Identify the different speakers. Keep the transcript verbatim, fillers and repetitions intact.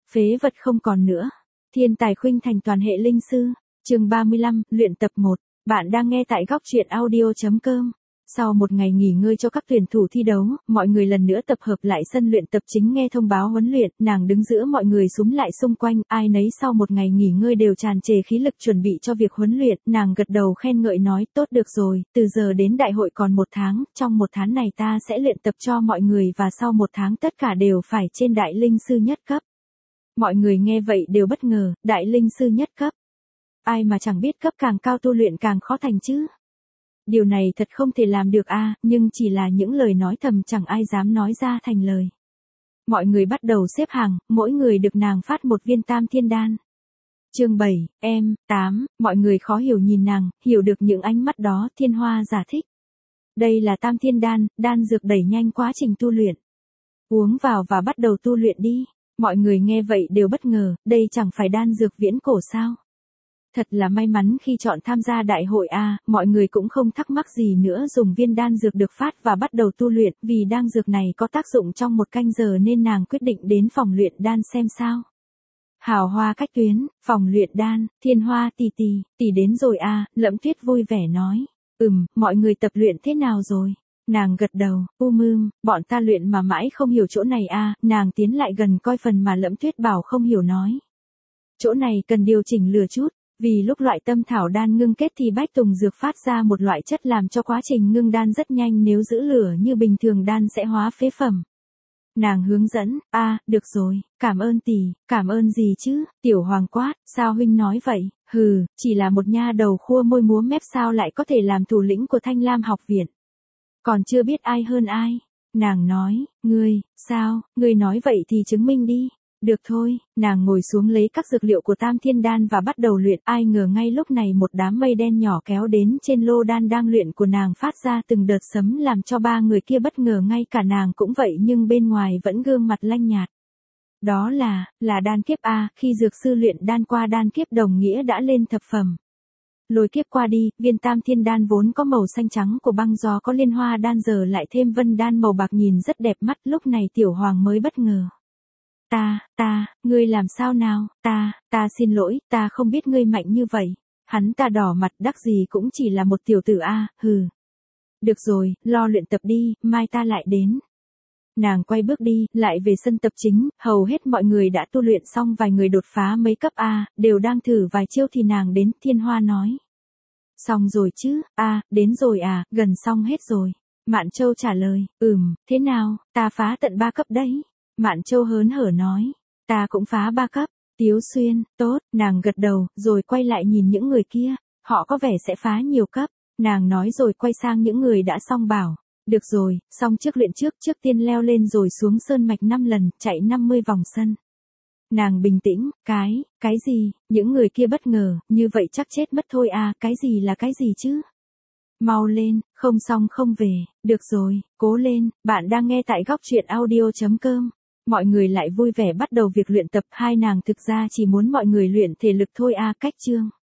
Speaker 1: Phế vật không còn nữa. Thiên tài khuynh thành toàn hệ linh sư. Chương ba mươi lăm, luyện tập một. Bạn đang nghe tại góc truyện audio chấm com. Sau một ngày nghỉ ngơi cho các tuyển thủ thi đấu, mọi người lần nữa tập hợp lại sân luyện tập chính nghe thông báo huấn luyện, nàng đứng giữa mọi người xúm lại xung quanh, ai nấy sau một ngày nghỉ ngơi đều tràn trề khí lực chuẩn bị cho việc huấn luyện, nàng gật đầu khen ngợi nói, tốt được rồi, từ giờ đến đại hội còn một tháng, trong một tháng này ta sẽ luyện tập cho mọi người và sau một tháng tất cả đều phải trên đại linh sư nhất cấp. Mọi người nghe vậy đều bất ngờ, đại linh sư nhất cấp. Ai mà chẳng biết cấp càng cao tu luyện càng khó thành chứ. Điều này thật không thể làm được a, nhưng chỉ là những lời nói thầm chẳng ai dám nói ra thành lời. Mọi người bắt đầu xếp hàng, mỗi người được nàng phát một viên tam thiên đan. Chương bảy, em, tám, mọi người khó hiểu nhìn nàng, hiểu được những ánh mắt đó, Thiên Hoa giải thích. Đây là tam thiên đan, đan dược đẩy nhanh quá trình tu luyện. Uống vào và bắt đầu tu luyện đi. Mọi người nghe vậy đều bất ngờ, đây chẳng phải đan dược viễn cổ sao? Thật là may mắn khi chọn tham gia đại hội a, mọi người cũng không thắc mắc gì nữa dùng viên đan dược được phát và bắt đầu tu luyện, vì đan dược này có tác dụng trong một canh giờ nên nàng quyết định đến phòng luyện đan xem sao. Hào Hoa cách tuyến, phòng luyện đan, Thiên Hoa tỷ tỷ, tỷ đến rồi a, Lẫm Tuyết vui vẻ nói. Ừm, mọi người tập luyện thế nào rồi? Nàng gật đầu, u mương, bọn ta luyện mà mãi không hiểu chỗ này a, nàng tiến lại gần coi phần mà Lẫm Tuyết bảo không hiểu nói. Chỗ này cần điều chỉnh lửa chút. Vì lúc loại tâm thảo đan ngưng kết thì bách tùng dược phát ra một loại chất làm cho quá trình ngưng đan rất nhanh, nếu giữ lửa như bình thường đan sẽ hóa phế phẩm. Nàng hướng dẫn, a, à, được rồi, cảm ơn tỷ, cảm ơn gì chứ, Tiểu Hoàng quát, sao huynh nói vậy, hừ, chỉ là một nha đầu khua môi múa mép sao lại có thể làm thủ lĩnh của Thanh Lam học viện. Còn chưa biết ai hơn ai, nàng nói, ngươi, sao, ngươi nói vậy thì chứng minh đi. Được thôi, nàng ngồi xuống lấy các dược liệu của tam thiên đan và bắt đầu luyện, ai ngờ ngay lúc này một đám mây đen nhỏ kéo đến trên lô đan đang luyện của nàng phát ra từng đợt sấm làm cho ba người kia bất ngờ, ngay cả nàng cũng vậy nhưng bên ngoài vẫn gương mặt lanh nhạt. Đó là, là đan kiếp a, khi dược sư luyện đan qua đan kiếp đồng nghĩa đã lên thập phẩm. Lôi kiếp qua đi, viên tam thiên đan vốn có màu xanh trắng của băng gió có liên hoa đan giờ lại thêm vân đan màu bạc nhìn rất đẹp mắt, lúc này Tiểu Hoàng mới bất ngờ. Ta, ta, ngươi làm sao nào, ta, ta xin lỗi, ta không biết ngươi mạnh như vậy. Hắn ta đỏ mặt, đắc gì cũng chỉ là một tiểu tử a, hừ. Được rồi, lo luyện tập đi, mai ta lại đến. Nàng quay bước đi, lại về sân tập chính, hầu hết mọi người đã tu luyện xong, vài người đột phá mấy cấp a, đều đang thử vài chiêu thì nàng đến, Thiên Hoa nói. Xong rồi chứ, a, đến rồi à, gần xong hết rồi. Mạn Châu trả lời, ừm, thế nào, ta phá tận ba cấp đấy. Mạn Châu hớn hở nói, ta cũng phá ba cấp. Tiếu Xuyên, tốt, nàng gật đầu, rồi quay lại nhìn những người kia, họ có vẻ sẽ phá nhiều cấp. Nàng nói rồi quay sang những người đã xong bảo, được rồi, xong trước luyện trước, trước tiên leo lên rồi xuống sơn mạch năm lần, chạy năm mươi vòng sân. Nàng bình tĩnh, cái, cái gì, những người kia bất ngờ, như vậy chắc chết mất thôi à, cái gì là cái gì chứ? Mau lên, không xong không về, được rồi, cố lên, bạn đang nghe tại góc truyện audio chấm com. Mọi người lại vui vẻ bắt đầu việc luyện tập, hai nàng thực ra chỉ muốn mọi người luyện thể lực thôi a, cách chương.